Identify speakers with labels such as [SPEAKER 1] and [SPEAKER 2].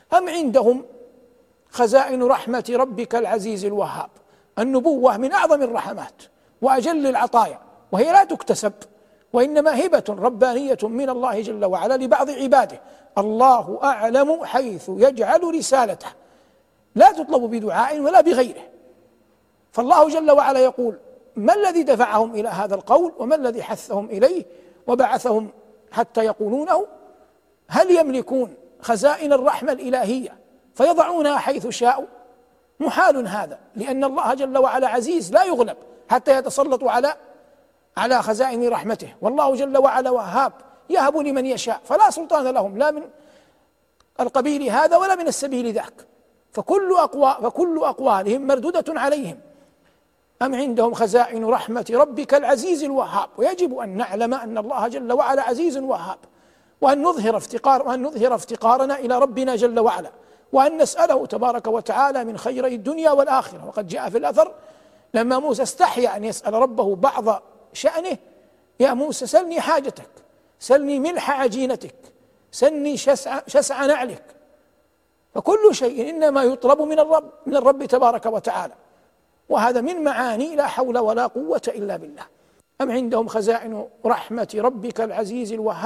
[SPEAKER 1] أم عندهم خزائن رحمة ربك العزيز الوهاب. النبوة من أعظم الرحمات وأجل العطايا، وهي لا تكتسب، وإنما هبة ربانية من الله جل وعلا لبعض عباده. الله أعلم حيث يجعل رسالته، لا تطلب بدعاء ولا بغيره. فالله جل وعلا يقول: ما الذي دفعهم إلى هذا القول، وما الذي حثهم إليه وبعثهم حتى يقولونه؟ هل يملكون خزائن الرحمة الإلهية فيضعونها حيث شاءوا؟ محال هذا، لأن الله جل وعلا عزيز لا يغلب حتى يتسلطوا على خزائن رحمته. والله جل وعلا وهاب، يهب لمن يشاء، فلا سلطان لهم لا من القبيل هذا ولا من السبيل ذاك. فكل أقوالهم مردودة عليهم. أم عندهم خزائن رحمة ربك العزيز الوهاب. ويجب أن نعلم أن الله جل وعلا عزيز وهاب، وأن نظهر افتقارنا إلى ربنا جل وعلا، وأن نسأله تبارك وتعالى من خيري الدنيا والآخرة. وقد جاء في الأثر لما موسى استحيا أن يسأل ربه بعض شأنه: يا موسى سلني حاجتك، سلني ملح عجينتك، سلني شسع نعلك. فكل شيء إنما يطلب من الرب تبارك وتعالى، وهذا من معاني لا حول ولا قوة إلا بالله. أم عندهم خزائن رحمة ربك العزيز الوهاب.